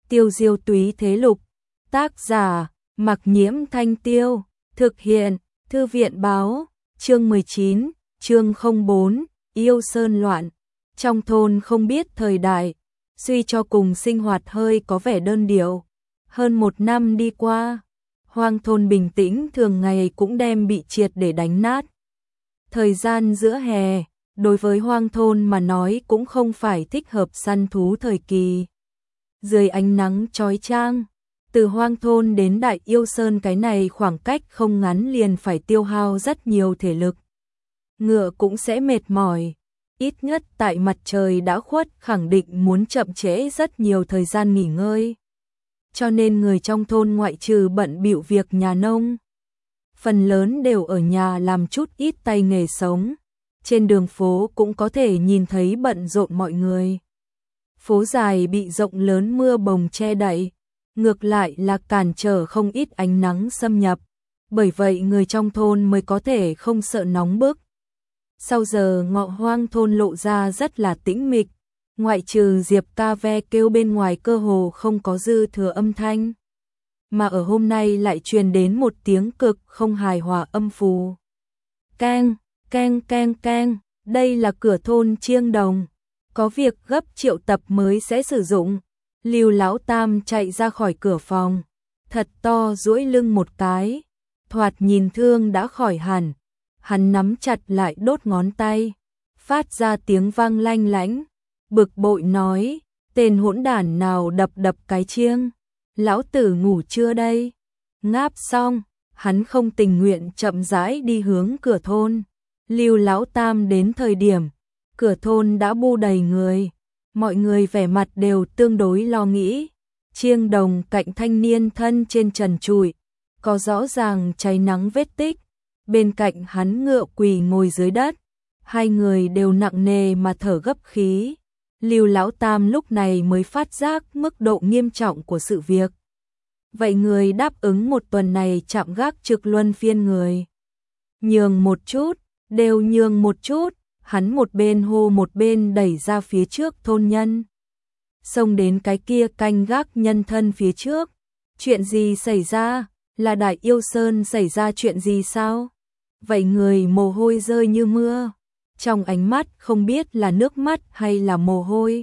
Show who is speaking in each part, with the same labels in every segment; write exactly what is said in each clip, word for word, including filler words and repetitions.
Speaker 1: Tiêu diêu túy thế lục. Tác giả, Mặc Nhiễm Thanh Tiêu. Thực hiện, Thư viện báo. Chương mười chín, chương không bốn, yêu sơn loạn. Trong thôn không biết thời đại, suy cho cùng sinh hoạt hơi có vẻ đơn điệu. Hơn một năm đi qua, hoang thôn bình tĩnh thường ngày cũng đem bị triệt để đánh nát. Thời gian giữa hè, đối với hoang thôn mà nói cũng không phải thích hợp săn thú thời kỳ. Dưới ánh nắng chói chang, từ hoang thôn đến Đại Yêu Sơn cái này khoảng cách không ngắn liền phải tiêu hao rất nhiều thể lực. Ngựa cũng sẽ mệt mỏi, ít nhất tại mặt trời đã khuất khẳng định muốn chậm trễ rất nhiều thời gian nghỉ ngơi. Cho nên người trong thôn ngoại trừ bận bịu việc nhà nông, phần lớn đều ở nhà làm chút ít tay nghề sống. Trên đường phố cũng có thể nhìn thấy bận rộn mọi người. Phố dài bị rộng lớn mưa bồng che đậy, ngược lại là cản trở không ít ánh nắng xâm nhập, bởi vậy người trong thôn mới có thể không sợ nóng bức. Sau giờ ngọ hoang thôn lộ ra rất là tĩnh mịch, ngoại trừ Diệp ca ve kêu bên ngoài cơ hồ không có dư thừa âm thanh. Mà ở hôm nay lại truyền đến một tiếng cực không hài hòa âm phù. Keng, keng keng keng, đây là cửa thôn Chiêng Đồng, có việc gấp triệu tập mới sẽ sử dụng. Lưu Lão Tam chạy ra khỏi cửa phòng, thật to duỗi lưng một cái, thoạt nhìn thương đã khỏi hẳn. Hắn nắm chặt lại đốt ngón tay, phát ra tiếng vang lanh lảnh, bực bội nói, tên hỗn đản nào đập đập cái chiêng, lão tử ngủ chưa đây? Ngáp xong, hắn không tình nguyện chậm rãi đi hướng cửa thôn. Lưu Lão Tam đến thời điểm, cửa thôn đã bu đầy người, mọi người vẻ mặt đều tương đối lo nghĩ. Chiêng Đồng cạnh thanh niên thân trên trần trụi, có rõ ràng cháy nắng vết tích. Bên cạnh hắn ngựa quỳ ngồi dưới đất, hai người đều nặng nề mà thở gấp khí. Lưu Lão Tam lúc này mới phát giác mức độ nghiêm trọng của sự việc. Vậy người đáp ứng một tuần này chạm gác trực luân phiên người. Nhường một chút, đều nhường một chút, hắn một bên hô một bên đẩy ra phía trước thôn nhân. Xông đến cái kia canh gác nhân thân phía trước. Chuyện gì xảy ra? Là Đại Yêu Sơn xảy ra chuyện gì sao? Vậy người mồ hôi rơi như mưa, trong ánh mắt không biết là nước mắt hay là mồ hôi.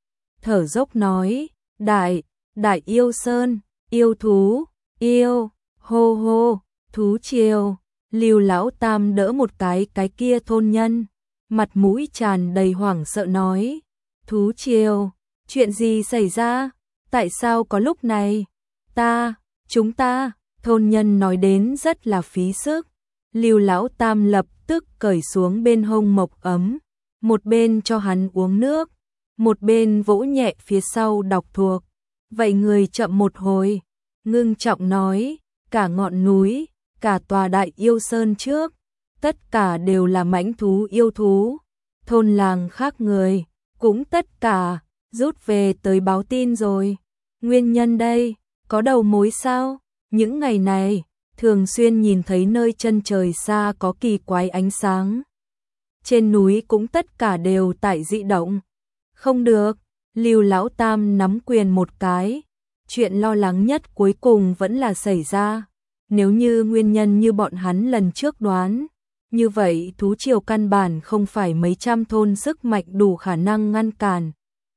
Speaker 1: Thở dốc nói, Đại, Đại Yêu Sơn, yêu thú, yêu, hô hô, thú triều. Lưu Lão Tam đỡ một cái cái kia thôn nhân, mặt mũi tràn đầy hoảng sợ nói, thú triều, chuyện gì xảy ra? Tại sao có lúc này? Ta, chúng ta, thôn nhân nói đến rất là phí sức. Lưu Lão Tam lập tức cởi xuống bên hông mộc ấm, một bên cho hắn uống nước, một bên vỗ nhẹ phía sau đọc thuộc. Vậy người chậm một hồi, ngưng trọng nói, cả ngọn núi, cả tòa Đại Yêu Sơn trước, tất cả đều là mãnh thú yêu thú. Thôn làng khác người, cũng tất cả, rút về tới báo tin rồi. Nguyên nhân đây, có đầu mối sao? Những ngày này, thường xuyên nhìn thấy nơi chân trời xa có kỳ quái ánh sáng. Trên núi cũng tất cả đều tại dị động. Không được, Lưu Lão Tam nắm quyền một cái. Chuyện lo lắng nhất cuối cùng vẫn là xảy ra. Nếu như nguyên nhân như bọn hắn lần trước đoán, như vậy thú triều căn bản không phải mấy trăm thôn sức mạnh đủ khả năng ngăn cản.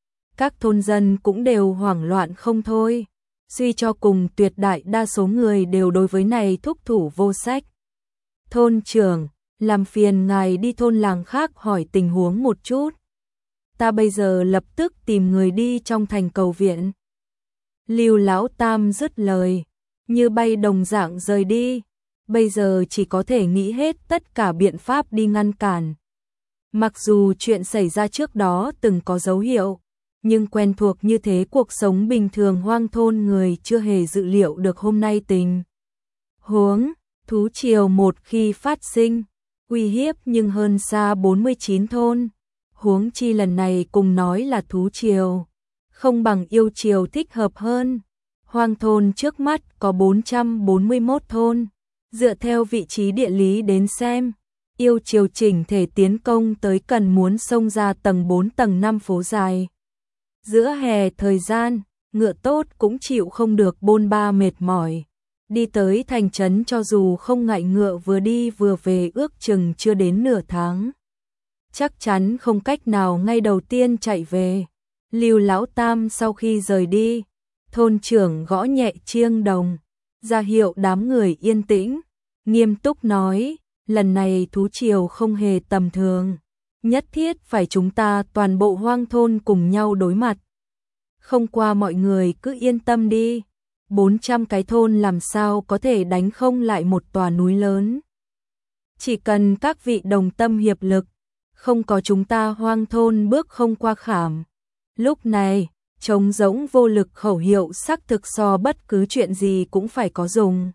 Speaker 1: Các thôn dân cũng đều hoảng loạn không thôi. Suy cho cùng tuyệt đại đa số người đều đối với này thúc thủ vô sách. Thôn trưởng, làm phiền ngài đi thôn làng khác hỏi tình huống một chút. Ta bây giờ lập tức tìm người đi trong thành cầu viện. Lưu Lão Tam dứt lời, như bay đồng dạng rời đi. Bây giờ chỉ có thể nghĩ hết tất cả biện pháp đi ngăn cản. Mặc dù chuyện xảy ra trước đó từng có dấu hiệu, nhưng quen thuộc như thế cuộc sống bình thường hoang thôn người chưa hề dự liệu được hôm nay tình huống thú triều một khi phát sinh, uy hiếp nhưng hơn xa bốn mươi chín thôn. Huống chi lần này cùng nói là thú triều, không bằng yêu triều thích hợp hơn. Hoang thôn trước mắt có bốn trăm bốn mươi mốt thôn, dựa theo vị trí địa lý đến xem, yêu triều chỉnh thể tiến công tới cần muốn xông ra tầng bốn tầng năm phố dài. Giữa hè thời gian, ngựa tốt cũng chịu không được bôn ba mệt mỏi. Đi tới thành trấn cho dù không ngại ngựa vừa đi vừa về ước chừng chưa đến nửa tháng. Chắc chắn không cách nào ngay đầu tiên chạy về. Lưu Lão Tam sau khi rời đi, thôn trưởng gõ nhẹ chiêng đồng, ra hiệu đám người yên tĩnh, nghiêm túc nói, lần này thú triều không hề tầm thường, nhất thiết phải chúng ta toàn bộ hoang thôn cùng nhau đối mặt. Không qua mọi người cứ yên tâm đi, bốn trăm cái thôn làm sao có thể đánh không lại một tòa núi lớn. Chỉ cần các vị đồng tâm hiệp lực, không có chúng ta hoang thôn bước không qua khảm. Lúc này, trống rỗng vô lực khẩu hiệu xác thực so bất cứ chuyện gì cũng phải có dùng.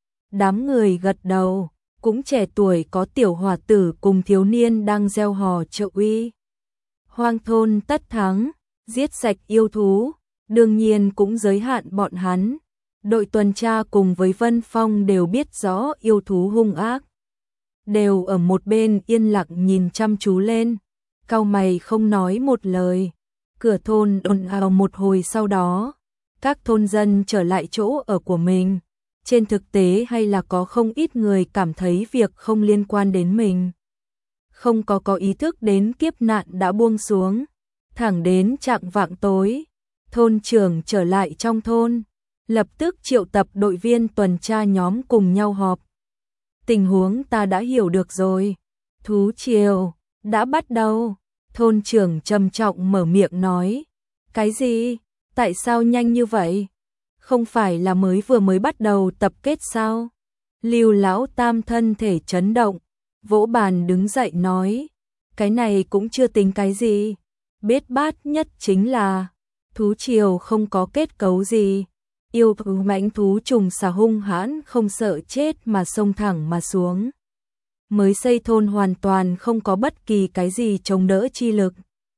Speaker 1: Đám người gật đầu, cũng trẻ tuổi có tiểu hòa tử cùng thiếu niên đang gieo hò trợ uy. Hoang thôn tất thắng, giết sạch yêu thú, đương nhiên cũng giới hạn bọn hắn. Đội tuần tra cùng với Vân Phong đều biết rõ yêu thú hung ác. Đều ở một bên yên lặng nhìn chăm chú lên, cau mày không nói một lời. Cửa thôn ồn ào một hồi sau đó, các thôn dân trở lại chỗ ở của mình. Trên thực tế hay là có không ít người cảm thấy việc không liên quan đến mình. Không có có ý thức đến kiếp nạn đã buông xuống. Thẳng đến chạng vạng tối, thôn trưởng trở lại trong thôn, lập tức triệu tập đội viên tuần tra nhóm cùng nhau họp. Tình huống ta đã hiểu được rồi. Thú triều đã bắt đầu. Thôn trưởng trầm trọng mở miệng nói. Cái gì? Tại sao nhanh như vậy? Không phải là mới vừa mới bắt đầu tập kết sao? Lưu Lão Tam thân thể chấn động, vỗ bàn đứng dậy nói. Cái này cũng chưa tính cái gì. Bết bát nhất chính là thú triều không có kết cấu gì. Yêu thú mãnh thú trùng xà hung hãn không sợ chết mà xông thẳng mà xuống. Mới xây thôn hoàn toàn không có bất kỳ cái gì chống đỡ chi lực.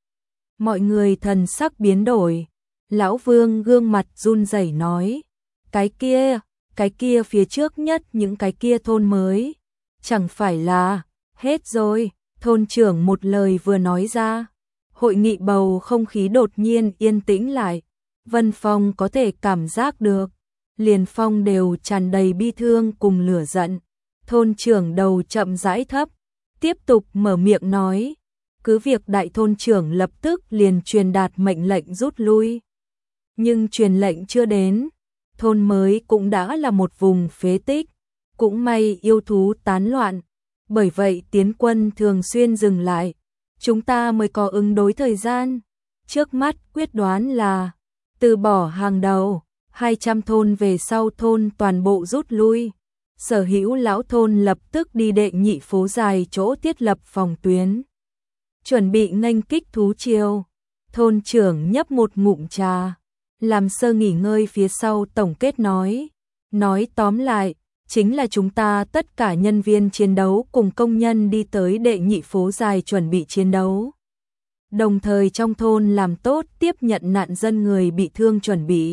Speaker 1: Mọi người thần sắc biến đổi. Lão Vương gương mặt run rẩy nói. Cái kia, cái kia phía trước nhất những cái kia thôn mới. Chẳng phải là, hết rồi, thôn trưởng một lời vừa nói ra. Hội nghị bầu không khí đột nhiên yên tĩnh lại. Vân Phong có thể cảm giác được. Liền Phong đều tràn đầy bi thương cùng lửa giận. Thôn trưởng đầu chậm rãi thấp, tiếp tục mở miệng nói. Cứ việc đại thôn trưởng lập tức liền truyền đạt mệnh lệnh rút lui. Nhưng truyền lệnh chưa đến, thôn mới cũng đã là một vùng phế tích. Cũng may yêu thú tán loạn, bởi vậy tiến quân thường xuyên dừng lại. Chúng ta mới có ứng đối thời gian. Trước mắt quyết đoán là từ bỏ hàng đầu, hai trăm thôn về sau thôn toàn bộ rút lui. Sở hữu lão thôn lập tức đi đệ nhị phố dài chỗ thiết lập phòng tuyến. Chuẩn bị nghênh kích thú triều. Thôn trưởng nhấp một ngụm trà, làm sơ nghỉ ngơi phía sau tổng kết nói. Nói tóm lại, chính là chúng ta tất cả nhân viên chiến đấu cùng công nhân đi tới đệ nhị phố dài chuẩn bị chiến đấu. Đồng thời trong thôn làm tốt tiếp nhận nạn dân người bị thương chuẩn bị.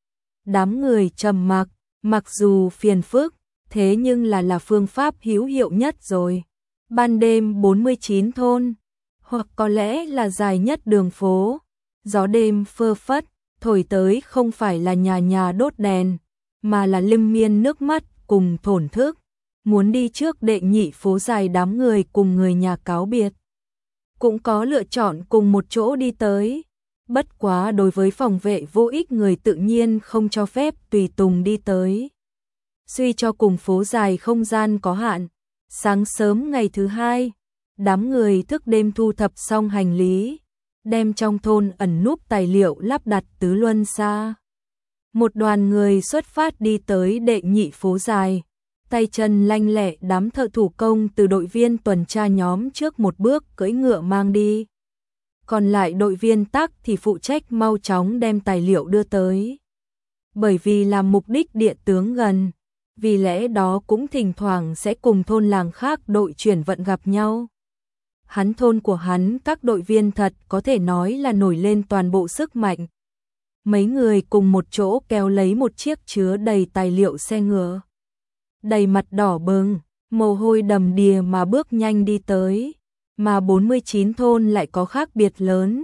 Speaker 1: Đám người trầm mặc, mặc dù phiền phức, thế nhưng là là phương pháp hữu hiệu nhất rồi. Ban đêm bốn mươi chín thôn, hoặc có lẽ là dài nhất đường phố, gió đêm phơ phất, thổi tới không phải là nhà nhà đốt đèn, mà là lim miên nước mắt cùng thổn thức. Muốn đi trước đệ nhị phố dài đám người cùng người nhà cáo biệt. Cũng có lựa chọn cùng một chỗ đi tới. Bất quá đối với phòng vệ vô ích người tự nhiên không cho phép tùy tùng đi tới. Suy cho cùng phố dài không gian có hạn. Sáng sớm ngày thứ hai, đám người thức đêm thu thập xong hành lý, đem trong thôn ẩn núp tài liệu lắp đặt tứ luân xa. Một đoàn người xuất phát đi tới đệ nhị phố dài, tay chân lanh lẹ đám thợ thủ công từ đội viên tuần tra nhóm trước một bước cưỡi ngựa mang đi. Còn lại đội viên tác thì phụ trách mau chóng đem tài liệu đưa tới. Bởi vì làm mục đích địa tướng gần, vì lẽ đó cũng thỉnh thoảng sẽ cùng thôn làng khác đội chuyển vận gặp nhau. Hắn thôn của hắn các đội viên thật có thể nói là nổi lên toàn bộ sức mạnh. Mấy người cùng một chỗ kéo lấy một chiếc chứa đầy tài liệu xe ngựa. Đầy mặt đỏ bừng, mồ hôi đầm đìa mà bước nhanh đi tới. Mà bốn mươi chín thôn lại có khác biệt lớn.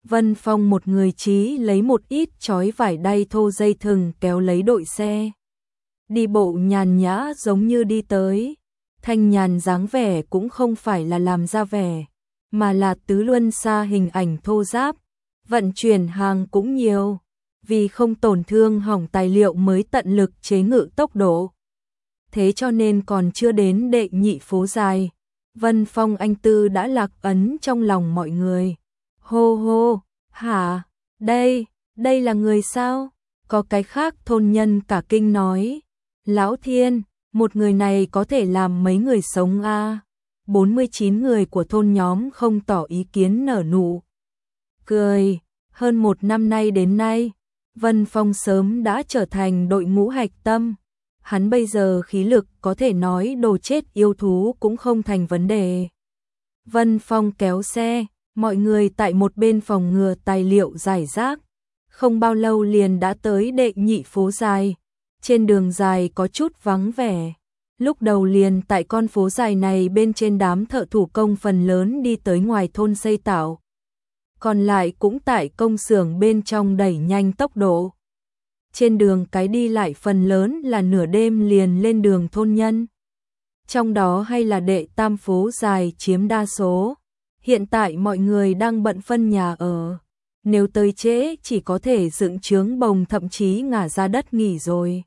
Speaker 1: Vân Phong một người chí lấy một ít chói vải đay thô dây thừng kéo lấy đội xe. Đi bộ nhàn nhã giống như đi tới. Thanh nhàn dáng vẻ cũng không phải là làm ra vẻ, mà là tứ luân xa hình ảnh thô ráp. Vận chuyển hàng cũng nhiều, vì không tổn thương hỏng tài liệu mới tận lực chế ngự tốc độ. Thế cho nên còn chưa đến đệ nhị phố dài, Vân Phong anh tư đã lạc ấn trong lòng mọi người. Hô hô, hả, đây, đây là người sao? Có cái khác thôn nhân cả kinh nói. Lão Thiên, một người này có thể làm mấy người sống a à? bốn mươi chín người của thôn nhóm không tỏ ý kiến nở nụ cười. Hơn một năm nay đến nay, Vân Phong sớm đã trở thành đội ngũ hạch tâm. Hắn bây giờ khí lực có thể nói đồ chết yêu thú cũng không thành vấn đề. Vân Phong kéo xe, mọi người tại một bên phòng ngừa tài liệu giải rác. Không bao lâu liền đã tới đệ nhị phố dài. Trên đường dài có chút vắng vẻ. Lúc đầu liền tại con phố dài này bên trên đám thợ thủ công phần lớn đi tới ngoài thôn xây tạo. Còn lại cũng tại công xưởng bên trong đẩy nhanh tốc độ. Trên đường cái đi lại phần lớn là nửa đêm liền lên đường thôn nhân. Trong đó hay là đệ tam phố dài chiếm đa số. Hiện tại mọi người đang bận phân nhà ở. Nếu tới trễ chỉ có thể dựng trướng bồng thậm chí ngả ra đất nghỉ rồi.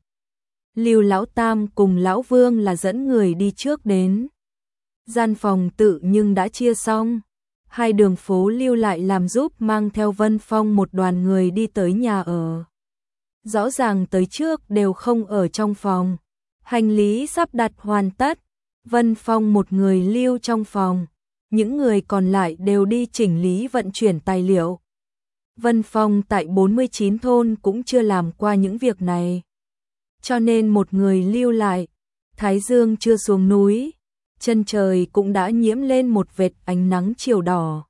Speaker 1: Lưu Lão Tam cùng Lão Vương là dẫn người đi trước đến. Gian phòng tự nhưng đã chia xong. Hai đường phố lưu lại làm giúp mang theo Vân Phong một đoàn người đi tới nhà ở. Rõ ràng tới trước đều không ở trong phòng. Hành lý sắp đặt hoàn tất. Vân Phong một người lưu trong phòng. Những người còn lại đều đi chỉnh lý vận chuyển tài liệu. Vân Phong tại bốn mươi chín thôn cũng chưa làm qua những việc này. Cho nên một người lưu lại. Thái dương chưa xuống núi. Chân trời cũng đã nhiễm lên một vệt ánh nắng chiều đỏ.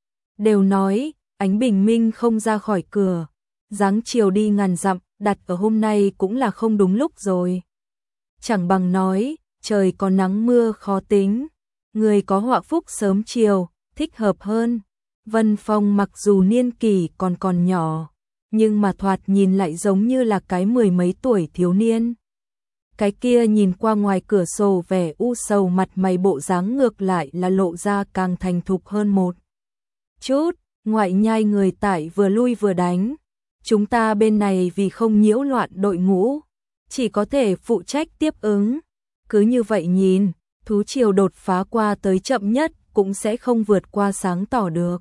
Speaker 1: Đều nói, ánh bình minh không ra khỏi cửa. Dáng chiều đi ngàn dặm, đặt ở hôm nay cũng là không đúng lúc rồi. Chẳng bằng nói, trời có nắng mưa khó tính. Người có họa phúc sớm chiều, thích hợp hơn. Vân Phong mặc dù niên kỷ còn còn nhỏ, nhưng mà thoạt nhìn lại giống như là cái mười mấy tuổi thiếu niên. Cái kia nhìn qua ngoài cửa sổ vẻ u sầu mặt mày bộ dáng ngược lại là lộ ra càng thành thục hơn một chút. Ngoại nhai người tại vừa lui vừa đánh. Chúng ta bên này vì không nhiễu loạn đội ngũ, chỉ có thể phụ trách tiếp ứng. Cứ như vậy nhìn, thú triều đột phá qua tới chậm nhất cũng sẽ không vượt qua sáng tỏ được.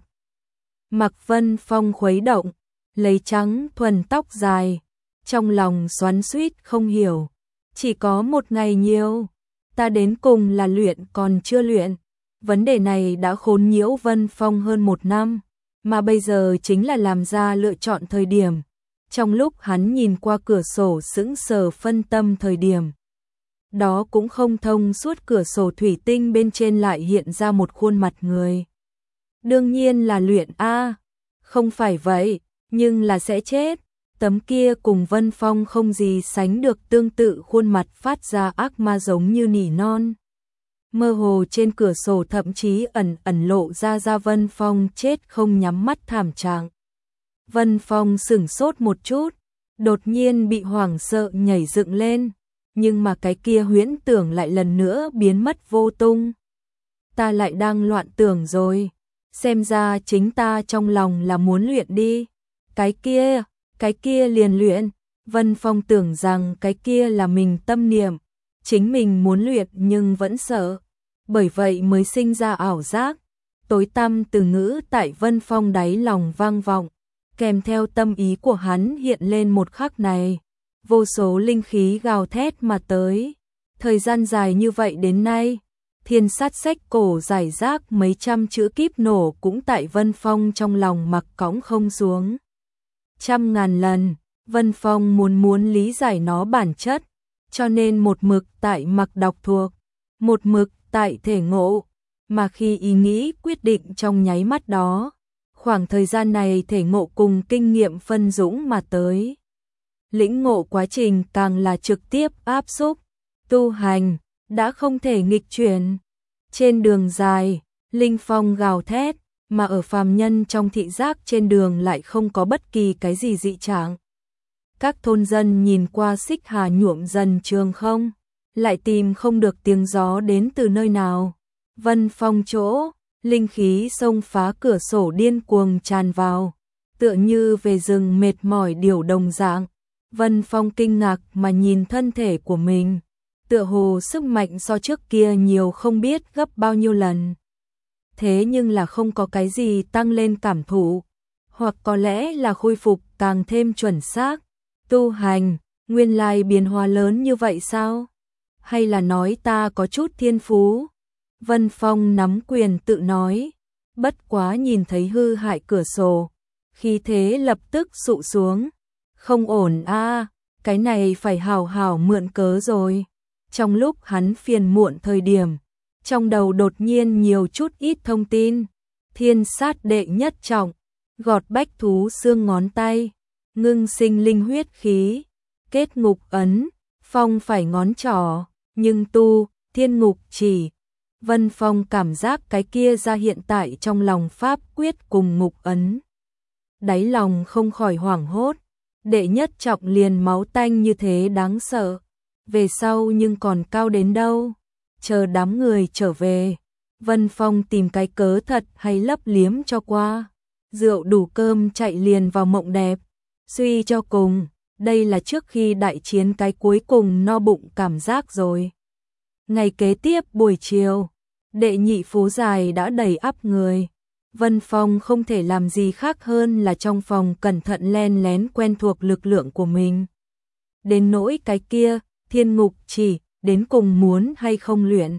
Speaker 1: Mạc Vân Phong khuấy động, lấy trắng thuần tóc dài, trong lòng xoắn xuýt không hiểu. Chỉ có một ngày nhiều, ta đến cùng là luyện còn chưa luyện. Vấn đề này đã khốn nhiễu Vân Phong hơn một năm, mà bây giờ chính là làm ra lựa chọn thời điểm. Trong lúc hắn nhìn qua cửa sổ sững sờ phân tâm thời điểm, đó cũng không thông suốt cửa sổ thủy tinh bên trên lại hiện ra một khuôn mặt người. Đương nhiên là luyện a, không phải vậy, nhưng là sẽ chết. Tấm kia cùng Vân Phong không gì sánh được tương tự khuôn mặt phát ra ác ma giống như nỉ non. Mơ hồ trên cửa sổ thậm chí ẩn ẩn lộ ra ra Vân Phong chết không nhắm mắt thảm trạng. Vân Phong sửng sốt một chút, đột nhiên bị hoảng sợ nhảy dựng lên, nhưng mà cái kia huyễn tưởng lại lần nữa biến mất vô tung. Ta lại đang loạn tưởng rồi, xem ra chính ta trong lòng là muốn luyện đi. Cái kia, cái kia liền luyện. Vân Phong tưởng rằng cái kia là mình tâm niệm, chính mình muốn luyện nhưng vẫn sợ, bởi vậy mới sinh ra ảo giác. Tối tăm từ ngữ tại Vân Phong đáy lòng vang vọng, kèm theo tâm ý của hắn hiện lên một khắc này. Vô số linh khí gào thét mà tới. Thời gian dài như vậy đến nay, thiên sát sách cổ giải rác mấy trăm chữ kíp nổ cũng tại Vân Phong trong lòng mặc cõng không xuống. Trăm ngàn lần, Vân Phong muốn muốn lý giải nó bản chất, cho nên một mực tại mặc đọc thuộc, một mực tại thể ngộ, mà khi ý nghĩ quyết định trong nháy mắt đó, khoảng thời gian này thể ngộ cùng kinh nghiệm phân dũng mà tới. Lĩnh ngộ quá trình càng là trực tiếp áp xúc, tu hành, đã không thể nghịch chuyển. Trên đường dài, linh phong gào thét, mà ở phàm nhân trong thị giác trên đường lại không có bất kỳ cái gì dị trạng. Các thôn dân nhìn qua xích hà nhuộm dần trường không, lại tìm không được tiếng gió đến từ nơi nào. Vân Phong chỗ, linh khí xông phá cửa sổ điên cuồng tràn vào, tựa như về rừng mệt mỏi điểu đồng dạng. Vân Phong kinh ngạc mà nhìn thân thể của mình, tựa hồ sức mạnh so trước kia nhiều không biết gấp bao nhiêu lần. Thế nhưng là không có cái gì tăng lên cảm thụ, hoặc có lẽ là khôi phục càng thêm chuẩn xác. Tu hành, nguyên lai biến hóa lớn như vậy sao? Hay là nói ta có chút thiên phú? Vân Phong nắm quyền tự nói, bất quá nhìn thấy hư hại cửa sổ, khí thế lập tức sụ xuống. Không ổn a, à, cái này phải hào hào mượn cớ rồi. Trong lúc hắn phiền muộn thời điểm, trong đầu đột nhiên nhiều chút ít thông tin. Thiên sát đệ nhất trọng, gọt bách thú xương ngón tay, ngưng sinh linh huyết khí, kết ngục ấn, phong phải ngón trỏ, nhưng tu, thiên ngục chỉ. Vân Phong cảm giác cái kia ra hiện tại trong lòng pháp quyết cùng ngục ấn. Đáy lòng không khỏi hoảng hốt, đệ nhất trọng liền máu tanh như thế đáng sợ. Về sau nhưng còn cao đến đâu, chờ đám người trở về. Vân Phong tìm cái cớ thật hay lấp liếm cho qua. Rượu đủ cơm chạy liền vào mộng đẹp. Suy cho cùng, đây là trước khi đại chiến cái cuối cùng no bụng cảm giác rồi. Ngày kế tiếp buổi chiều, đệ nhị phố dài đã đầy ắp người. Vân Phong không thể làm gì khác hơn là trong phòng cẩn thận len lén quen thuộc lực lượng của mình. Đến nỗi cái kia, thiên ngục chỉ, đến cùng muốn hay không luyện.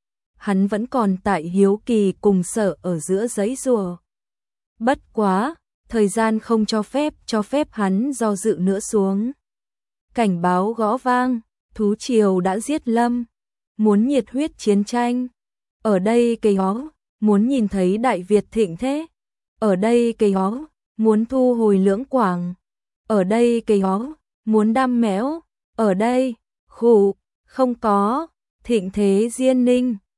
Speaker 1: Hắn vẫn còn tại hiếu kỳ cùng sợ ở giữa giấy rùa. Bất quá, thời gian không cho phép cho phép hắn do dự nữa xuống. Cảnh báo gõ vang, thú triều đã giết lâm, muốn nhiệt huyết chiến tranh. Ở đây cây hó, muốn nhìn thấy Đại Việt thịnh thế. Ở đây cây hó, muốn thu hồi lưỡng quảng. Ở đây cây hó, muốn đam mẽo. Ở đây, khủ, không có, thịnh thế diên ninh.